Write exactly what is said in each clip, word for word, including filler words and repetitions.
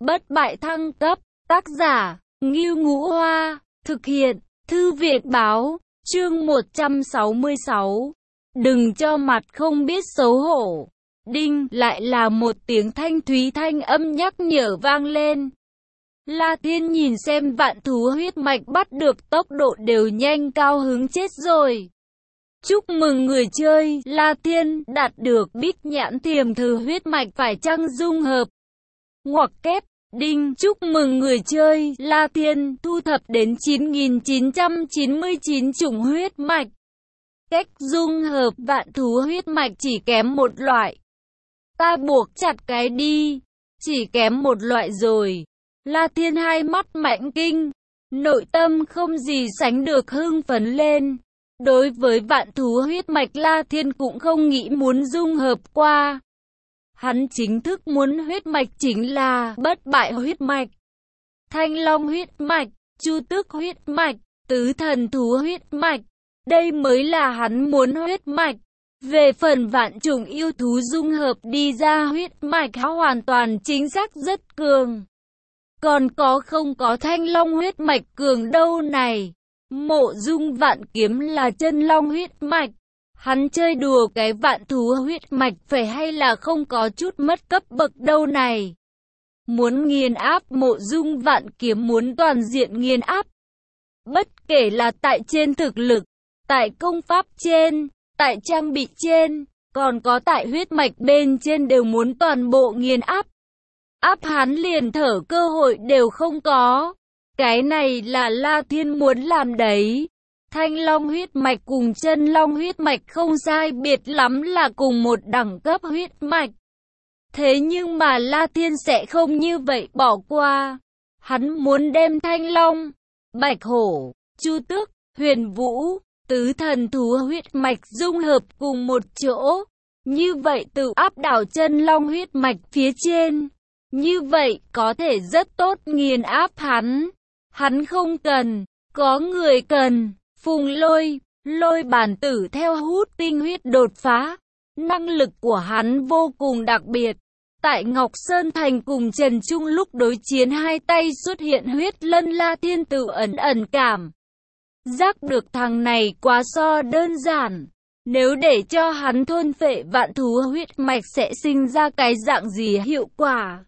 Bất bại thăng cấp, tác giả, Ngưu Ngũ Hoa, thực hiện, Thư viện báo, chương một trăm sáu mươi sáu. Đừng cho mặt không biết xấu hổ. Đinh, lại là một tiếng thanh thúy thanh âm nhắc nhở vang lên. La Thiên nhìn xem vạn thú huyết mạch bắt được tốc độ đều nhanh, cao hứng chết rồi. Chúc mừng người chơi, La Thiên đạt được bích nhãn tiềm thử huyết mạch phải chăng dung hợp. Ngoặc kép, đinh, chúc mừng người chơi, La Thiên thu thập đến chín nghìn chín trăm chín mươi chín chủng huyết mạch. Cách dung hợp vạn thú huyết mạch chỉ kém một loại. Ta buộc chặt cái đi, chỉ kém một loại rồi. La Thiên hai mắt mãnh kinh, nội tâm không gì sánh được hưng phấn lên. Đối với vạn thú huyết mạch, La Thiên cũng không nghĩ muốn dung hợp qua. Hắn chính thức muốn huyết mạch chính là bất bại huyết mạch, thanh long huyết mạch, chu tước huyết mạch, tứ thần thú huyết mạch. Đây mới là hắn muốn huyết mạch. Về phần vạn chủng yêu thú dung hợp đi ra huyết mạch hoàn toàn chính xác rất cường. Còn có không có thanh long huyết mạch cường đâu này. Mộ Dung Vạn Kiếm là chân long huyết mạch. Hắn chơi đùa cái vạn thú huyết mạch phải hay là không có chút mất cấp bậc đâu này. Muốn nghiền áp Mộ Dung Vạn Kiếm, muốn toàn diện nghiền áp. Bất kể là tại trên thực lực, tại công pháp trên, tại trang bị trên, còn có tại huyết mạch bên trên đều muốn toàn bộ nghiền áp. Áp hắn liền thở cơ hội đều không có. Cái này là La Thiên muốn làm đấy. Thanh long huyết mạch cùng chân long huyết mạch không sai biệt lắm, là cùng một đẳng cấp huyết mạch. Thế nhưng mà La Thiên sẽ không như vậy bỏ qua. Hắn muốn đem thanh long, bạch hổ, chu tước, huyền vũ, tứ thần thú huyết mạch dung hợp cùng một chỗ. Như vậy tự áp đảo chân long huyết mạch phía trên. Như vậy có thể rất tốt nghiền áp hắn. Hắn không cần, có người cần. Phùng Lôi, Lôi Bản Tử theo hút tinh huyết đột phá. Năng lực của hắn vô cùng đặc biệt. Tại Ngọc Sơn Thành cùng Trần Trung lúc đối chiến, hai tay xuất hiện huyết lân, La Thiên tự ẩn ẩn cảm giác được thằng này quá so đơn giản. Nếu để cho hắn thôn phệ vạn thú huyết mạch sẽ sinh ra cái dạng gì hiệu quả.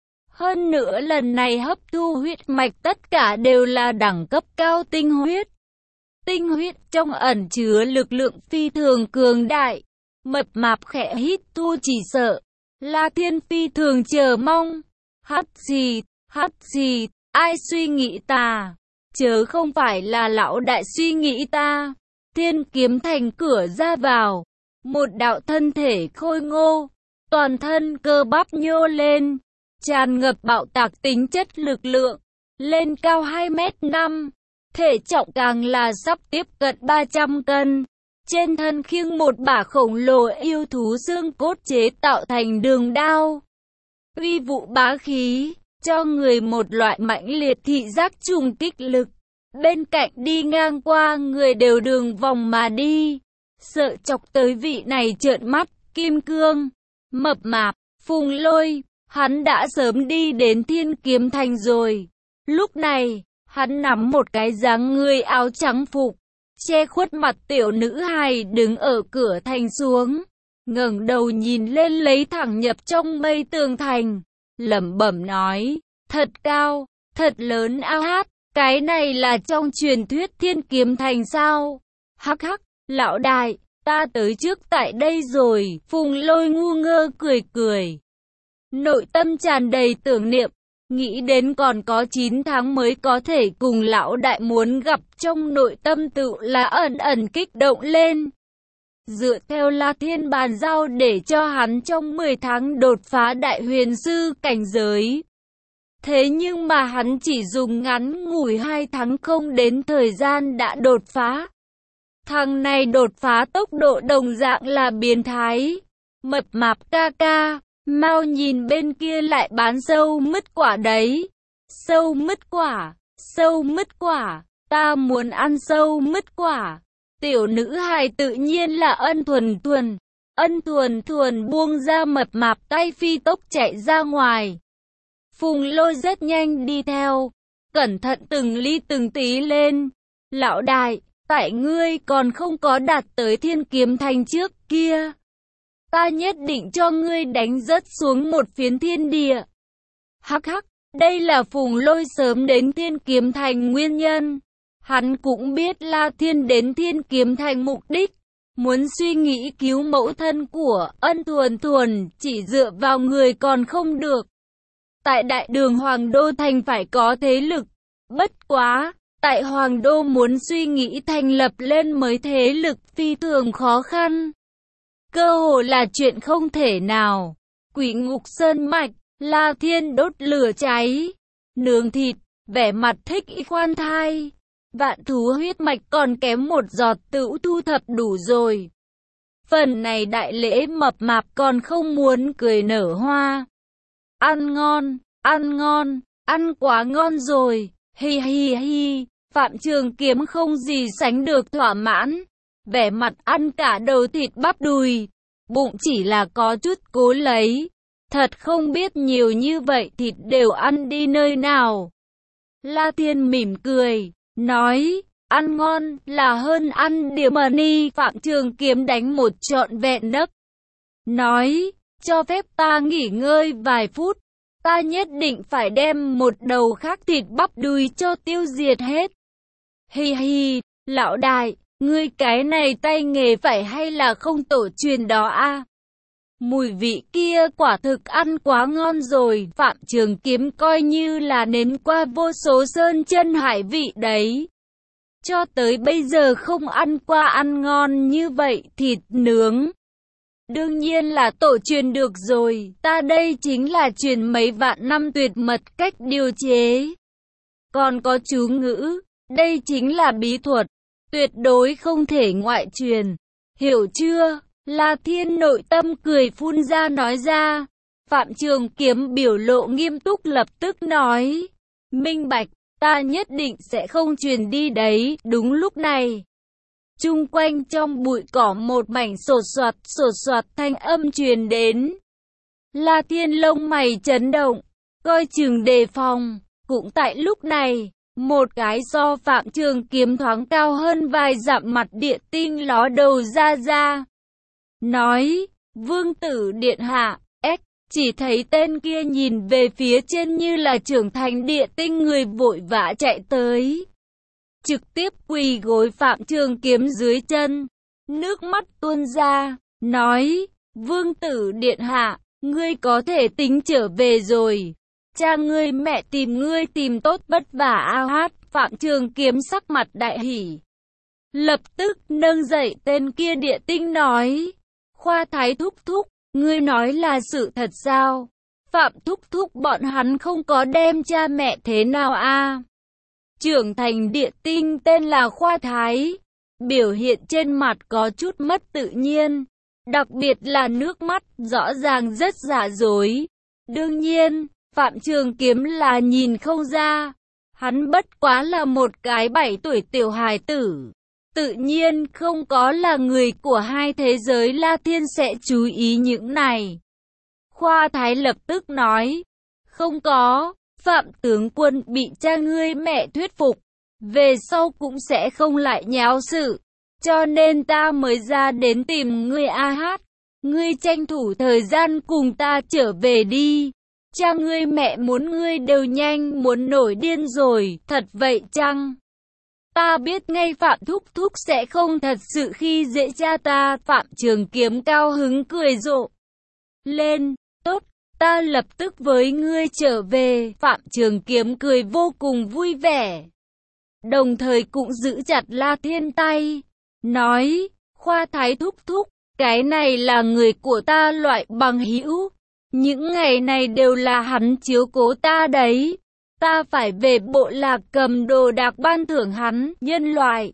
Hơn nữa lần này hấp thu huyết mạch tất cả đều là đẳng cấp cao tinh huyết. Tinh huyết trong ẩn chứa lực lượng phi thường cường đại. Mập mạp khẽ hít thu, chỉ sợ La Thiên phi thường chờ mong. Hắt gì, hắt gì, ai suy nghĩ ta? Chớ không phải là lão đại suy nghĩ ta. Thiên kiếm thành cửa ra vào. Một đạo thân thể khôi ngô, toàn thân cơ bắp nhô lên, tràn ngập bạo tạc tính chất lực lượng, lên cao hai mét năm, thể trọng càng là sắp tiếp cận ba trăm cân. Trên thân khiêng một bả khổng lồ yêu thú xương cốt chế tạo thành đường đao. Uy vũ bá khí, cho người một loại mãnh liệt thị giác trùng kích lực. Bên cạnh đi ngang qua người đều đường vòng mà đi, sợ chọc tới vị này trợn mắt. Kim Cương, mập mạp, Phùng Lôi, hắn đã sớm đi đến Thiên Kiếm Thành rồi. Lúc này, hắn nắm một cái dáng người áo trắng phục, che khuất mặt tiểu nữ hài đứng ở cửa thành xuống, ngẩng đầu nhìn lên lấy thẳng nhập trong mây tường thành, lẩm bẩm nói, thật cao, thật lớn ao hát, cái này là trong truyền thuyết Thiên Kiếm Thành sao? Hắc hắc, lão đại, ta tới trước tại đây rồi. Phùng Lôi ngu ngơ cười cười, nội tâm tràn đầy tưởng niệm, nghĩ đến còn có chín tháng mới có thể cùng lão đại muốn gặp, trong nội tâm tự là ẩn ẩn kích động lên. Dựa theo La Thiên bàn giao để cho hắn trong mười tháng đột phá đại huyền sư cảnh giới. Thế nhưng mà hắn chỉ dùng ngắn ngủi hai tháng không đến thời gian đã đột phá. Thằng này đột phá tốc độ đồng dạng là biến thái. Mập mạp ca ca, mau nhìn bên kia lại bán sâu mứt quả đấy. Sâu mứt quả, sâu mứt quả, ta muốn ăn sâu mứt quả. Tiểu nữ hài tự nhiên là Ân Thuần Thuần. Ân Thuần Thuần buông ra mập mạp tay phi tốc chạy ra ngoài. Phùng Lôi rất nhanh đi theo, cẩn thận từng ly từng tí lên. Lão đại, tại ngươi còn không có đạt tới Thiên Kiếm Thành trước kia, ta nhất định cho ngươi đánh rớt xuống một phiến thiên địa. Hắc hắc, đây là Phùng Lôi sớm đến Thiên Kiếm Thành nguyên nhân. Hắn cũng biết La Thiên đến Thiên Kiếm Thành mục đích, muốn suy nghĩ cứu mẫu thân của Ân Thuần Thuần, chỉ dựa vào người còn không được. Tại Đại Đường Hoàng Đô Thành phải có thế lực, bất quá, tại Hoàng Đô muốn suy nghĩ thành lập lên mới thế lực phi thường khó khăn. Cơ hồ là chuyện không thể nào. Quỷ Ngục Sơn Mạch, La Thiên đốt lửa cháy, nướng thịt, vẻ mặt thích ý khoan thai. Vạn thú huyết mạch còn kém một giọt tựu thu thập đủ rồi. Phần này đại lễ mập mạp còn không muốn cười nở hoa. Ăn ngon, ăn ngon, ăn quá ngon rồi, hi hi hi. Phạm Trường Kiếm không gì sánh được thỏa mãn, vẻ mặt ăn cả đầu thịt bắp đùi, bụng chỉ là có chút cố lấy. Thật không biết nhiều như vậy thịt đều ăn đi nơi nào. La Thiên mỉm cười, nói, ăn ngon là hơn ăn điểm mà ni. Phạm Trường Kiếm đánh một trọn vẹn nấc, nói, cho phép ta nghỉ ngơi vài phút, ta nhất định phải đem một đầu khác thịt bắp đùi cho tiêu diệt hết. Hi hi, lão đại, ngươi cái này tay nghề phải hay là không tổ truyền đó a? Mùi vị kia quả thực ăn quá ngon rồi. Phạm Trường Kiếm coi như là nếm qua vô số sơn chân hải vị đấy. Cho tới bây giờ không ăn qua ăn ngon như vậy thịt nướng. Đương nhiên là tổ truyền được rồi, ta đây chính là truyền mấy vạn năm tuyệt mật cách điều chế. Còn có chú ngữ, đây chính là bí thuật, tuyệt đối không thể ngoại truyền. Hiểu chưa? La Thiên nội tâm cười phun ra nói ra. Phạm Trường Kiếm biểu lộ nghiêm túc lập tức nói, minh bạch, ta nhất định sẽ không truyền đi đấy. Đúng lúc này, chung quanh trong bụi cỏ một mảnh sột soạt sột soạt thanh âm truyền đến. La Thiên lông mày chấn động, coi chừng đề phòng. Cũng tại lúc này, một cái do Phạm Trường Kiếm thoáng cao hơn vài dặm mặt địa tinh ló đầu ra ra. Nói, vương tử điện hạ, ếch, chỉ thấy tên kia nhìn về phía trên như là trưởng thành địa tinh người vội vã chạy tới. Trực tiếp quỳ gối Phạm Trường Kiếm dưới chân, nước mắt tuôn ra, nói, vương tử điện hạ, ngươi có thể tính trở về rồi. Cha ngươi mẹ tìm ngươi tìm tốt vất vả a hát. Phạm Trường Kiếm sắc mặt đại hỉ, lập tức nâng dậy tên kia địa tinh nói, Khoa Thái thúc thúc, ngươi nói là sự thật sao? Phạm thúc thúc bọn hắn không có đem cha mẹ thế nào a? Trưởng thành địa tinh tên là Khoa Thái, biểu hiện trên mặt có chút mất tự nhiên, đặc biệt là nước mắt rõ ràng rất giả dối. Đương nhiên, Phạm Trường Kiếm là nhìn không ra, hắn bất quá là một cái bảy tuổi tiểu hài tử. Tự nhiên không có là người của hai thế giới. La Thiên sẽ chú ý những này. Khoa Thái lập tức nói, không có, Phạm tướng quân bị cha ngươi mẹ thuyết phục, về sau cũng sẽ không lại nháo sự, cho nên ta mới ra đến tìm ngươi a hát. Ngươi tranh thủ thời gian cùng ta trở về đi, cha ngươi mẹ muốn ngươi đều nhanh muốn nổi điên rồi, thật vậy chăng? Ta biết ngay Phạm thúc thúc sẽ không thật sự khi dễ cha ta. Phạm Trường Kiếm cao hứng cười rộ lên, tốt, ta lập tức với ngươi trở về. Phạm Trường Kiếm cười vô cùng vui vẻ, đồng thời cũng giữ chặt La Thiên tay, nói, Khoa Thái thúc thúc, cái này là người của ta loại bằng hữu, những ngày này đều là hắn chiếu cố ta đấy. Ta phải về bộ lạc cầm đồ đạc ban thưởng hắn, nhân loại.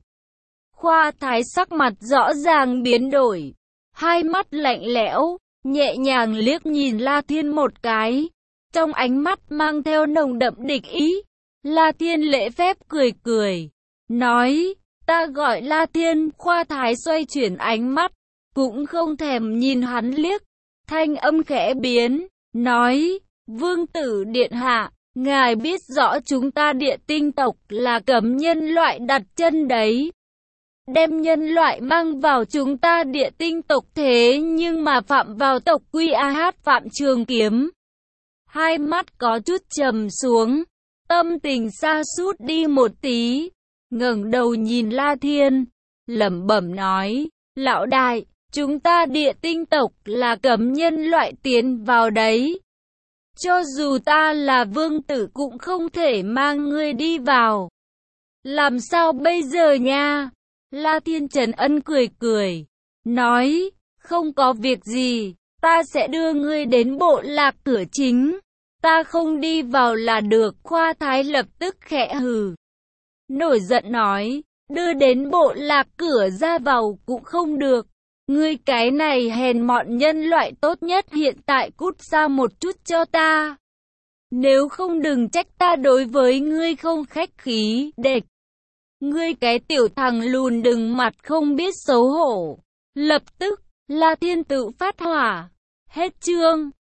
Khoa Thái sắc mặt rõ ràng biến đổi, hai mắt lạnh lẽo, nhẹ nhàng liếc nhìn La Thiên một cái, trong ánh mắt mang theo nồng đậm địch ý. La Thiên lễ phép cười cười, nói, ta gọi La Thiên. Khoa Thái xoay chuyển ánh mắt, cũng không thèm nhìn hắn liếc, thanh âm khẽ biến, nói, Vương tử điện hạ, ngài biết rõ chúng ta địa tinh tộc là cấm nhân loại đặt chân đấy. Đem nhân loại mang vào chúng ta địa tinh tộc thế nhưng mà phạm vào tộc quy a hát Phạm Trường Kiếm. Hai mắt có chút trầm xuống, tâm tình sa sút đi một tí, ngẩng đầu nhìn La Thiên, lẩm bẩm nói, lão đại, chúng ta địa tinh tộc là cấm nhân loại tiến vào đấy. Cho dù ta là vương tử cũng không thể mang ngươi đi vào. Làm sao bây giờ nha? La Thiên Trần Ân cười cười, nói, không có việc gì, ta sẽ đưa ngươi đến bộ lạc cửa chính. Ta không đi vào là được. Khoa Thái lập tức khẽ hừ, nổi giận nói, đưa đến bộ lạc cửa ra vào cũng không được. Ngươi cái này hèn mọn nhân loại, tốt nhất hiện tại cút ra một chút cho ta. Nếu không đừng trách ta đối với ngươi không khách khí. Đệt, ngươi cái tiểu thằng lùn đừng mặt không biết xấu hổ. Lập tức, La Thiên tự phát hỏa. Hết chương.